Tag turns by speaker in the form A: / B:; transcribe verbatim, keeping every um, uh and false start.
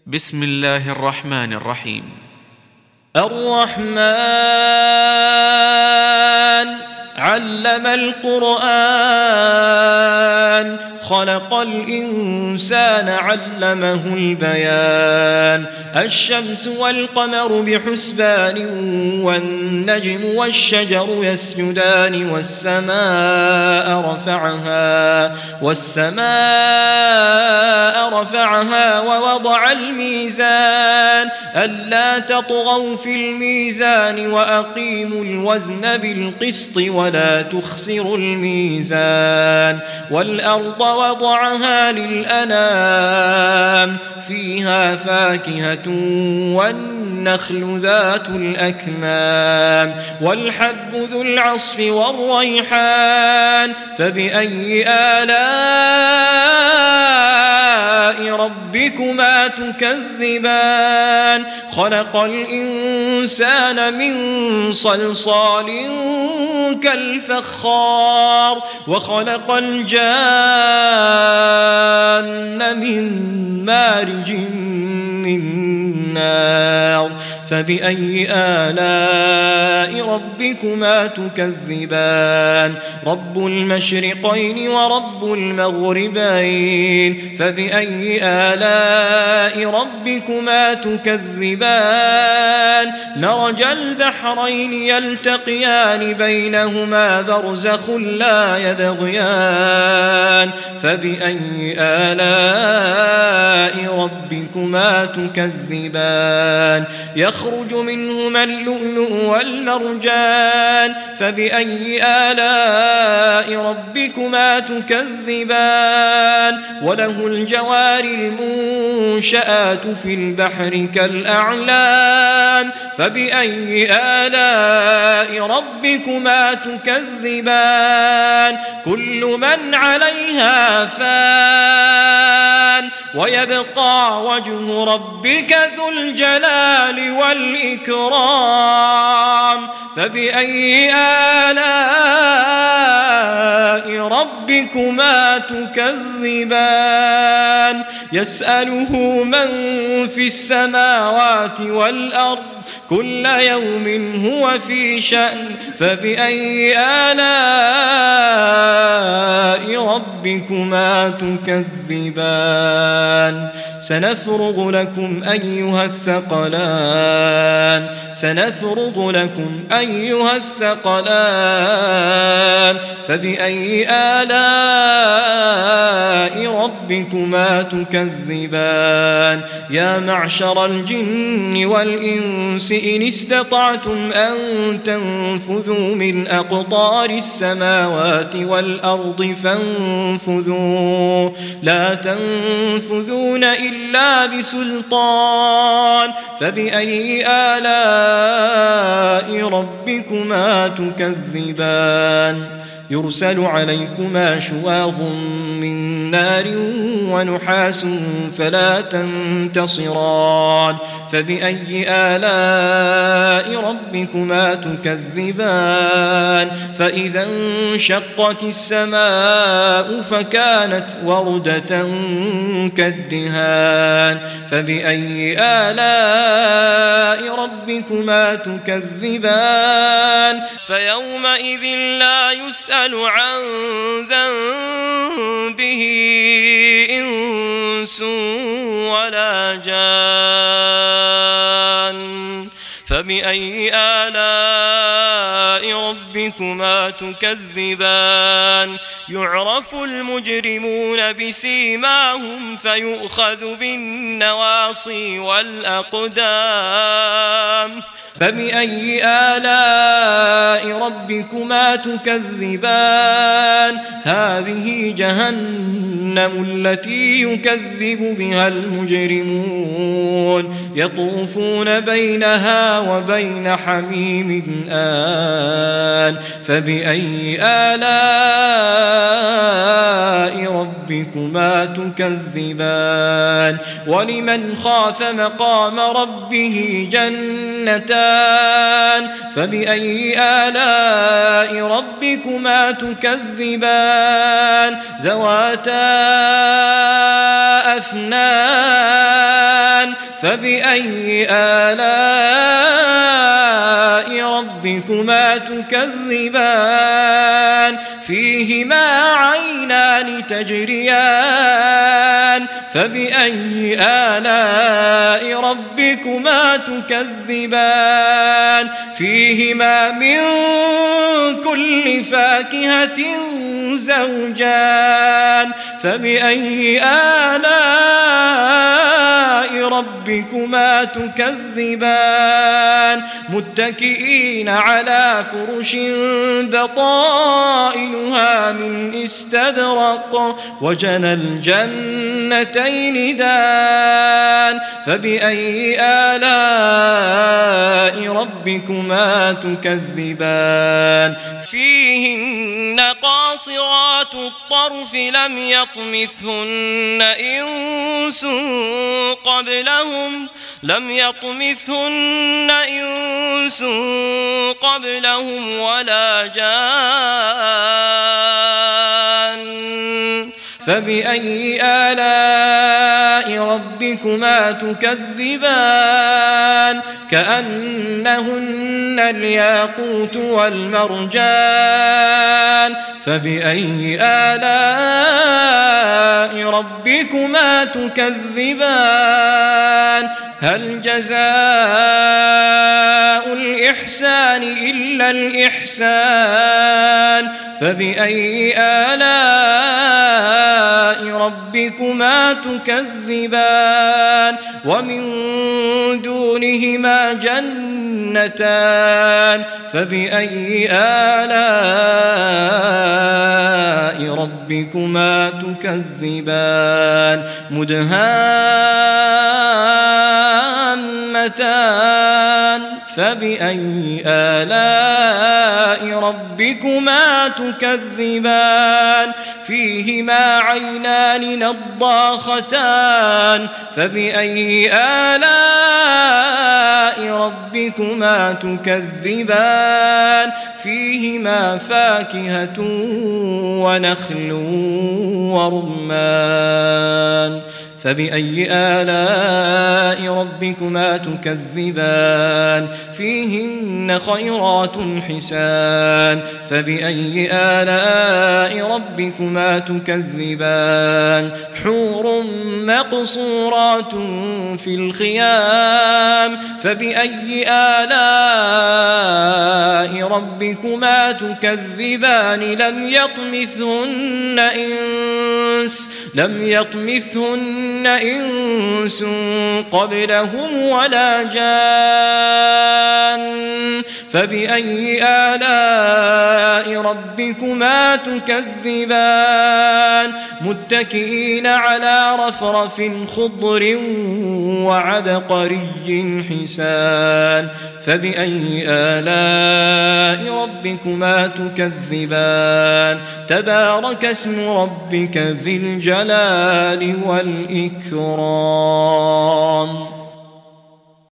A: بسم الله الرحمن الرحيم.
B: الرحمن علم القرآن خلق الإنسان علمه البيان الشمس والقمر بحسبان والنجم والشجر يسجدان والسماء رفعها والسماء رفعها ووضع الميزان ألا تطغوا في الميزان وأقيموا الوزن بالقسط ولا تخسروا الميزان والأرض وضعها للأنام فيها فاكهة والنخل ذات الأكمام والحب ذو العصف والريحان فبأي آلاء ربكما تكذبان خلق الإنسان من صلصال كالفخار وخلق الجان من مارج من نار فبأي آلاء ربكما تكذبان رب المشرقين ورب المغربين فبأي آلاء ربكما تكذبان مرج البحرين يلتقيان بينهما برزخ لا يبغيان فبأي آلاء ربكما تكذبان يخرج منهما اللؤلؤ والمرجان فبأي آلاء ربكما تكذبان وله الجوار المنشآت في البحر كالأعلام فبأي آلاء ربكما تكذبان كل من عليها فان ويبقى وجه ربك ذو الجلال والإكرام فبأي آلاء ربكما تكذبان يسأله من في السماوات والأرض كل يوم هو في شأن فبأي آلاء ربكما تكذبان سنفرغ لكم أيها الثقلان سنفرغ لكم أيها الثقلان فبأي آلاء ربكما تكذبان يا معشر الجن والإنس إن استطعتم أن تنفذوا من أقطار السماوات والأرض فانفذوا لا تنفذون إلا بسلطان فبأي آلاء ربكما تكذبان يرسل عليكما شواظ من نار ونحاس فلا تنتصران فبأي آلاء ربكما تكذبان فإذا انشقت السماء فكانت وردة كالدهان فبأي آلاء ربكما تكذبان فيومئذ لا يسأل عن ذنبه إنس ولا جان فبأي آلاء ربكما تكذبان يعرف المجرمون بسيماهم فيؤخذ بالنواصي والأقدام فبأي آلاء ربكما تكذبان هذه جهنم التي يكذب بها المجرمون يطوفون بينها وبين حميم آن فبأي آلاء ربكما تكذبان ولمن خاف مقام ربه جنتان فبأي آلاء ربكما تكذبان ذواتا أفنان فبأي آلاء ربكما تكذبان فيهما عينان تجريان فبأي آلاء ربكما تكذبان فيهما من كل فاكهة زوجان فبأي آلاء ربكما تكذبان متكئين على فرش بطائنها من استبرق وجنى الجنتين دان فبأي آلاء ربكما تكذبان فيهن قاصرات الطرف لم يطمثهن إنس قبلهم لم يطمثهن إنس قبلهم ولا جان فبأي آلاء ربكما تكذبان كأنهن الياقوت والمرجان فبأي آلاء ربكما تكذبان هل جزاء الإحسان إلا الإحسان فبأي آلاء ربكما تكذبان ومن دونهما جنتان فبأي آلاء ربكما تكذبان مدهامتان فبأي آلاء ربكما تكذبان فيهما عينان نضاختان فبأي آلاء ربكما تكذبان فيهما فاكهة ونخل ورمان فبأي آلاء ربكما تكذبان فيهن خيرات حسان فبأي آلاء ربكما تكذبان حور مقصورات في الخيام فبأي آلاء ربكما تكذبان لم يطمثهن إنس لم يطمثهن إنس قبلهم ولا جان فبأي آلاء ربكما تكذبان متكئين على رفرف خضر وعبقري حسان فبأي آلاء ربكما تكذبان تبارك اسم ربك ذي الجلال والإكرام